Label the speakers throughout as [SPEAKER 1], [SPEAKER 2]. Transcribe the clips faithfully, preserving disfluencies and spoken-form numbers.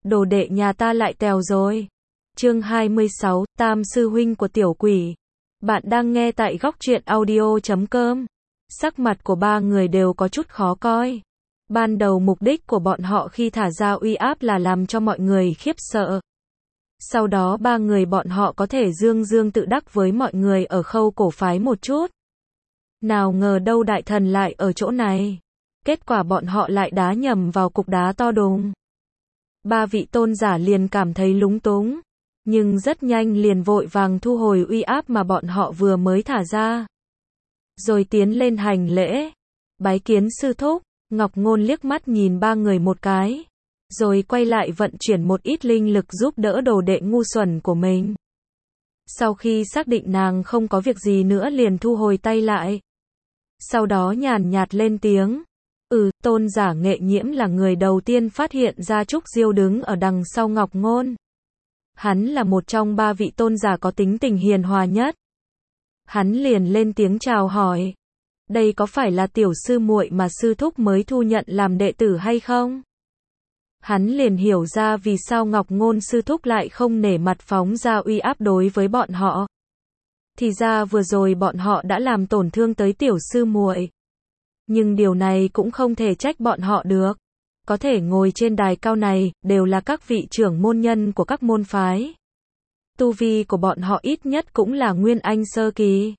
[SPEAKER 1] đồ đệ nhà ta lại tèo rồi. Chương hai mươi sáu, Tam sư huynh của tiểu quỷ. Bạn đang nghe tại góc truyện audio chấm com. Sắc mặt của ba người đều có chút khó coi. Ban đầu mục đích của bọn họ khi thả ra uy áp là làm cho mọi người khiếp sợ. Sau đó ba người bọn họ có thể dương dương tự đắc với mọi người ở khâu cổ phái một chút. Nào ngờ đâu đại thần lại ở chỗ này. Kết quả bọn họ lại đá nhầm vào cục đá to đùng. Ba vị tôn giả liền cảm thấy lúng túng. Nhưng rất nhanh liền vội vàng thu hồi uy áp mà bọn họ vừa mới thả ra. Rồi tiến lên hành lễ. Bái kiến sư thúc. Ngọc Ngôn liếc mắt nhìn ba người một cái. Rồi quay lại vận chuyển một ít linh lực giúp đỡ đồ đệ ngu xuẩn của mình. Sau khi xác định nàng không có việc gì nữa liền thu hồi tay lại. Sau đó nhàn nhạt lên tiếng. Ừ, tôn giả Nghệ Nhiễm là người đầu tiên phát hiện ra Trúc Diêu đứng ở đằng sau Ngọc Ngôn. Hắn là một trong ba vị tôn giả có tính tình hiền hòa nhất. Hắn liền lên tiếng chào hỏi. Đây có phải là tiểu sư muội mà sư thúc mới thu nhận làm đệ tử hay không? Hắn liền hiểu ra vì sao Ngọc Ngôn sư thúc lại không nể mặt phóng ra uy áp đối với bọn họ. Thì ra vừa rồi bọn họ đã làm tổn thương tới tiểu sư muội. Nhưng điều này cũng không thể trách bọn họ được. Có thể ngồi trên đài cao này, đều là các vị trưởng môn nhân của các môn phái. Tu vi của bọn họ ít nhất cũng là Nguyên Anh sơ kỳ.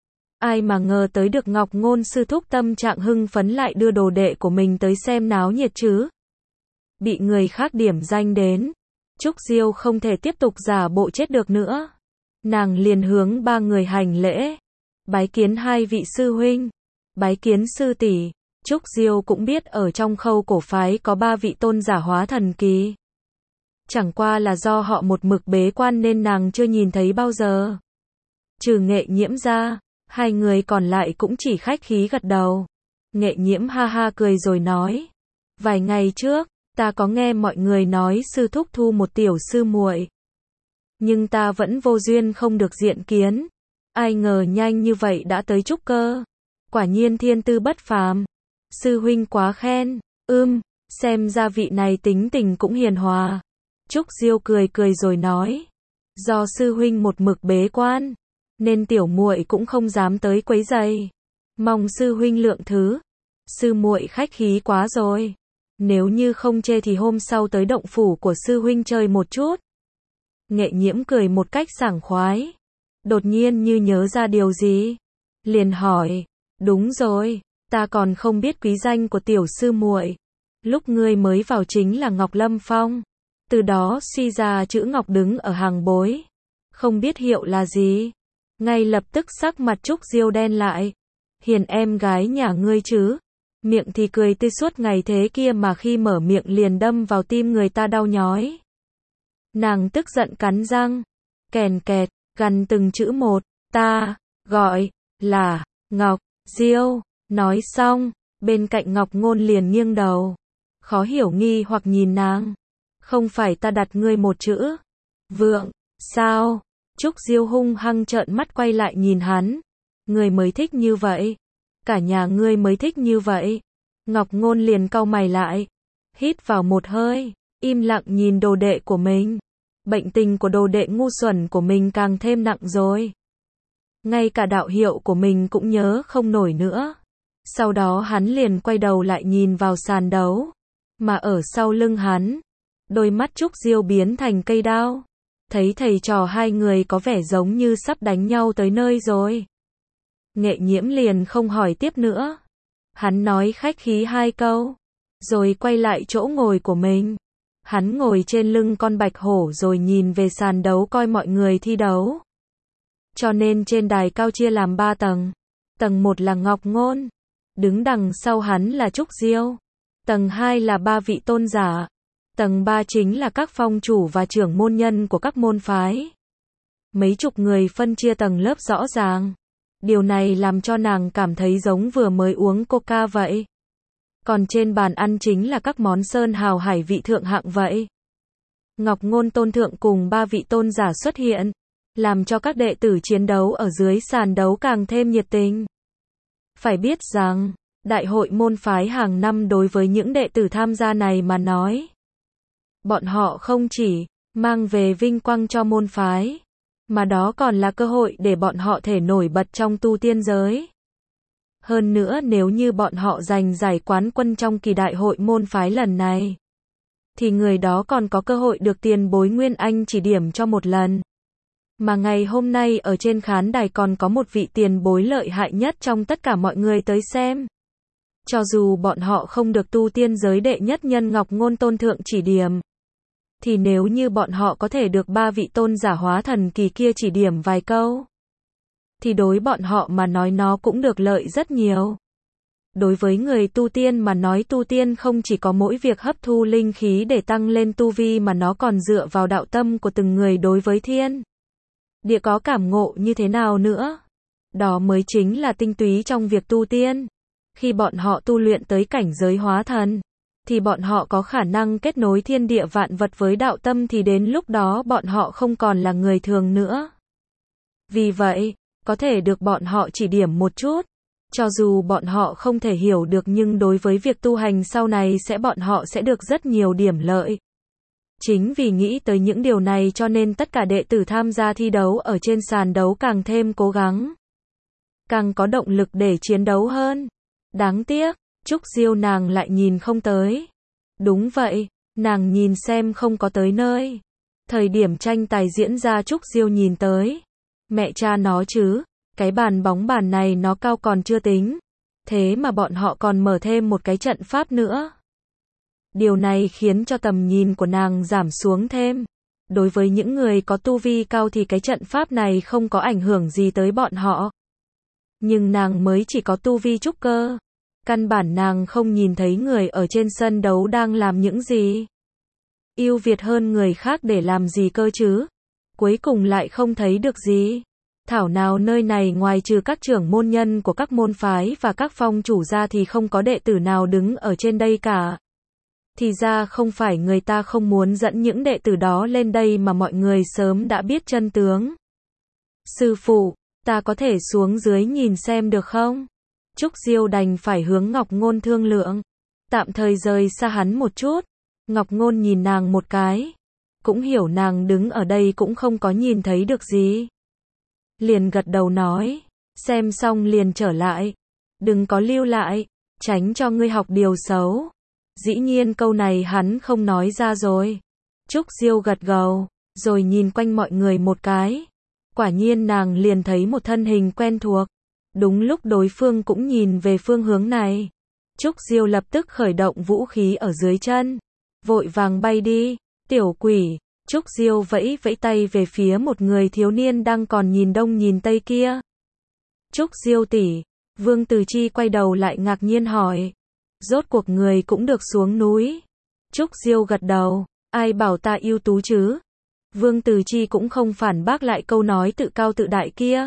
[SPEAKER 1] Ai mà ngờ tới được Ngọc Ngôn sư thúc tâm trạng hưng phấn lại đưa đồ đệ của mình tới xem náo nhiệt chứ. Bị người khác điểm danh đến. Trúc Diêu không thể tiếp tục giả bộ chết được nữa. Nàng liền hướng ba người hành lễ. Bái kiến hai vị sư huynh. Bái kiến sư tỷ. Trúc Diêu cũng biết ở trong khâu cổ phái có ba vị tôn giả hóa thần kỳ. Chẳng qua là do họ một mực bế quan nên nàng chưa nhìn thấy bao giờ. Trừ Nghệ Nhiễm ra, hai người còn lại cũng chỉ khách khí gật đầu. Nghệ Nhiễm ha ha cười rồi nói. Vài ngày trước, ta có nghe mọi người nói sư thúc thu một tiểu sư muội. Nhưng ta vẫn vô duyên không được diện kiến. Ai ngờ nhanh như vậy đã tới trúc cơ. Quả nhiên thiên tư bất phàm. Sư huynh quá khen. Ưm, xem ra vị này tính tình cũng hiền hòa. Trúc Diêu cười cười rồi nói. Do sư huynh một mực bế quan, nên tiểu muội cũng không dám tới quấy rầy. Mong sư huynh lượng thứ. Sư muội khách khí quá rồi. Nếu như không chê thì hôm sau tới động phủ của sư huynh chơi một chút. Nghệ Nhiễm cười một cách sảng khoái. Đột nhiên như nhớ ra điều gì. Liền hỏi. Đúng rồi, ta còn không biết quý danh của tiểu sư muội. Lúc ngươi mới vào chính là Ngọc Lâm Phong. Từ đó suy ra chữ Ngọc đứng ở hàng bối. Không biết hiệu là gì. Ngay lập tức sắc mặt Trúc Diêu đen lại. Hiền em gái nhà ngươi chứ. Miệng thì cười tươi suốt ngày thế kia mà khi mở miệng liền đâm vào tim người ta đau nhói. Nàng tức giận cắn răng. Kèn kẹt, gằn từng chữ một. Ta, gọi, là, Ngọc, Diêu. Nói xong, bên cạnh Ngọc Ngôn liền nghiêng đầu. Khó hiểu nghi hoặc nhìn nàng. Không phải ta đặt ngươi một chữ. Vượng, sao? Trúc Diêu hung hăng trợn mắt quay lại nhìn hắn. Ngươi mới thích như vậy. Cả nhà ngươi mới thích như vậy. Ngọc Ngôn liền cau mày lại. Hít vào một hơi. Im lặng nhìn đồ đệ của mình. Bệnh tình của đồ đệ ngu xuẩn của mình càng thêm nặng rồi. Ngay cả đạo hiệu của mình cũng nhớ không nổi nữa. Sau đó hắn liền quay đầu lại nhìn vào sàn đấu. Mà ở sau lưng hắn, đôi mắt Trúc Diêu biến thành cây đao. Thấy thầy trò hai người có vẻ giống như sắp đánh nhau tới nơi rồi. Nghệ Nhiễm liền không hỏi tiếp nữa. Hắn nói khách khí hai câu. Rồi quay lại chỗ ngồi của mình. Hắn ngồi trên lưng con bạch hổ rồi nhìn về sàn đấu coi mọi người thi đấu. Cho nên trên đài cao chia làm ba tầng. Tầng một là Ngọc Ngôn. Đứng đằng sau hắn là Trúc Diêu. Tầng hai là ba vị tôn giả. Tầng ba chính là các phong chủ và trưởng môn nhân của các môn phái. Mấy chục người phân chia tầng lớp rõ ràng. Điều này làm cho nàng cảm thấy giống vừa mới uống coca vậy. Còn trên bàn ăn chính là các món sơn hào hải vị thượng hạng vậy. Ngọc Ngôn tôn thượng cùng ba vị tôn giả xuất hiện, làm cho các đệ tử chiến đấu ở dưới sàn đấu càng thêm nhiệt tình. Phải biết rằng, đại hội môn phái hàng năm đối với những đệ tử tham gia này mà nói, bọn họ không chỉ mang về vinh quang cho môn phái, mà đó còn là cơ hội để bọn họ thể nổi bật trong tu tiên giới. Hơn nữa nếu như bọn họ giành giải quán quân trong kỳ đại hội môn phái lần này, thì người đó còn có cơ hội được tiền bối Nguyên Anh chỉ điểm cho một lần. Mà ngày hôm nay ở trên khán đài còn có một vị tiền bối lợi hại nhất trong tất cả mọi người tới xem. Cho dù bọn họ không được tu tiên giới đệ nhất nhân Ngọc Ngôn Tôn Thượng chỉ điểm, thì nếu như bọn họ có thể được ba vị tôn giả hóa thần kỳ kia chỉ điểm vài câu, thì đối bọn họ mà nói nó cũng được lợi rất nhiều. Đối với người tu tiên mà nói, tu tiên không chỉ có mỗi việc hấp thu linh khí để tăng lên tu vi mà nó còn dựa vào đạo tâm của từng người đối với thiên địa có cảm ngộ như thế nào nữa. Đó mới chính là tinh túy trong việc tu tiên. Khi bọn họ tu luyện tới cảnh giới hóa thần, thì bọn họ có khả năng kết nối thiên địa vạn vật với đạo tâm, thì đến lúc đó bọn họ không còn là người thường nữa. Vì vậy, có thể được bọn họ chỉ điểm một chút, cho dù bọn họ không thể hiểu được, nhưng đối với việc tu hành sau này sẽ bọn họ sẽ được rất nhiều điểm lợi. Chính vì nghĩ tới những điều này cho nên tất cả đệ tử tham gia thi đấu ở trên sàn đấu càng thêm cố gắng, càng có động lực để chiến đấu hơn. Đáng tiếc, Trúc Diêu nàng lại nhìn không tới. Đúng vậy, nàng nhìn xem không có tới nơi. Thời điểm tranh tài diễn ra Trúc Diêu nhìn tới. Mẹ cha nó chứ, cái bàn bóng bàn này nó cao còn chưa tính. Thế mà bọn họ còn mở thêm một cái trận pháp nữa. Điều này khiến cho tầm nhìn của nàng giảm xuống thêm. Đối với những người có tu vi cao thì cái trận pháp này không có ảnh hưởng gì tới bọn họ. Nhưng nàng mới chỉ có tu vi trúc cơ. Căn bản nàng không nhìn thấy người ở trên sân đấu đang làm những gì. Ưu việt hơn người khác để làm gì cơ chứ? Cuối cùng lại không thấy được gì. Thảo nào nơi này ngoài trừ các trưởng môn nhân của các môn phái và các phong chủ ra thì không có đệ tử nào đứng ở trên đây cả. Thì ra không phải người ta không muốn dẫn những đệ tử đó lên đây mà mọi người sớm đã biết chân tướng. Sư phụ, ta có thể xuống dưới nhìn xem được không? Trúc Diêu đành phải hướng Ngọc Ngôn thương lượng. Tạm thời rời xa hắn một chút. Ngọc Ngôn nhìn nàng một cái. Cũng hiểu nàng đứng ở đây cũng không có nhìn thấy được gì. Liền gật đầu nói. Xem xong liền trở lại. Đừng có lưu lại. Tránh cho ngươi học điều xấu. Dĩ nhiên câu này hắn không nói ra rồi. Trúc Diêu gật gđầu. Rồi nhìn quanh mọi người một cái. Quả nhiên nàng liền thấy một thân hình quen thuộc. Đúng lúc đối phương cũng nhìn về phương hướng này. Trúc Diêu lập tức khởi động vũ khí ở dưới chân. Vội vàng bay đi. Tiểu quỷ. Trúc Diêu vẫy vẫy tay về phía một người thiếu niên đang còn nhìn đông nhìn tây kia. Trúc Diêu tỷ. Vương Từ Chi quay đầu lại ngạc nhiên hỏi. Rốt cuộc người cũng được xuống núi. Trúc Diêu gật đầu. Ai bảo ta ưu tú chứ? Vương Từ Chi cũng không phản bác lại câu nói tự cao tự đại kia.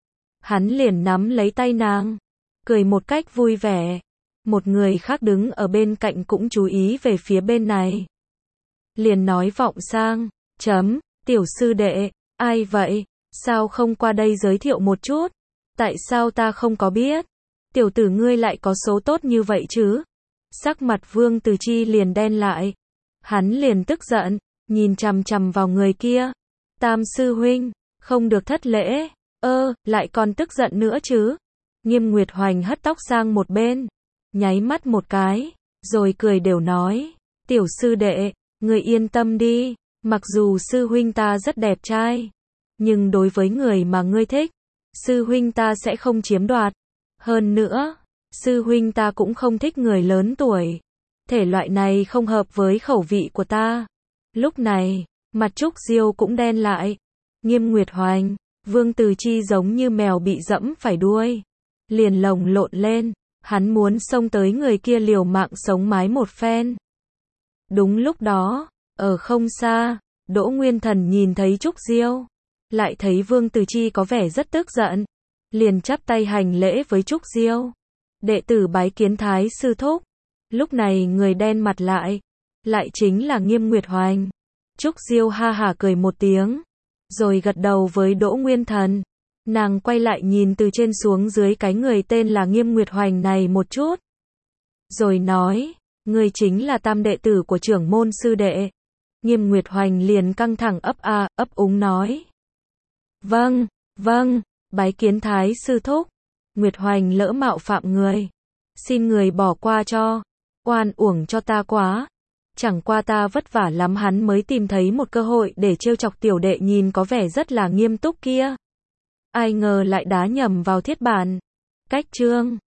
[SPEAKER 1] Hắn liền nắm lấy tay nàng, cười một cách vui vẻ. Một người khác đứng ở bên cạnh cũng chú ý về phía bên này. Liền nói vọng sang, chấm, tiểu sư đệ, ai vậy? Sao không qua đây giới thiệu một chút? Tại sao ta không có biết? Tiểu tử ngươi lại có số tốt như vậy chứ? Sắc mặt Vương Từ Chi liền đen lại. Hắn liền tức giận, nhìn chằm chằm vào người kia. Tam sư huynh, không được thất lễ. Ơ, lại còn tức giận nữa chứ? Nghiêm Nguyệt Hoành hất tóc sang một bên, nháy mắt một cái, rồi cười đều nói. Tiểu sư đệ, người yên tâm đi, mặc dù sư huynh ta rất đẹp trai, nhưng đối với người mà ngươi thích, sư huynh ta sẽ không chiếm đoạt. Hơn nữa, sư huynh ta cũng không thích người lớn tuổi. Thể loại này không hợp với khẩu vị của ta. Lúc này, mặt Trúc Diêu cũng đen lại. Nghiêm Nguyệt Hoành, Vương Từ Chi giống như mèo bị dẫm phải đuôi. Liền lồng lộn lên, hắn muốn xông tới người kia liều mạng sống mái một phen. Đúng lúc đó, ở không xa, Đỗ Nguyên Thần nhìn thấy Trúc Diêu, lại thấy Vương Từ Chi có vẻ rất tức giận. Liền chắp tay hành lễ với Trúc Diêu. Đệ tử bái kiến Thái sư thúc. Lúc này người đen mặt lại, lại chính là Nghiêm Nguyệt Hoành. Trúc Diêu ha hả cười một tiếng, rồi gật đầu với Đỗ Nguyên Thần. Nàng quay lại nhìn từ trên xuống dưới cái người tên là Nghiêm Nguyệt Hoành này một chút. Rồi nói, người chính là tam đệ tử của trưởng môn sư đệ. Nghiêm Nguyệt Hoành liền căng thẳng ấp a, ấp úng nói. Vâng, vâng, bái kiến Thái sư thúc. Nguyệt Hoành lỡ mạo phạm người. Xin người bỏ qua cho. Oan uổng cho ta quá. Chẳng qua ta vất vả lắm hắn mới tìm thấy một cơ hội để trêu chọc tiểu đệ nhìn có vẻ rất là nghiêm túc kia. Ai ngờ lại đá nhầm vào thiết bản. Cách chương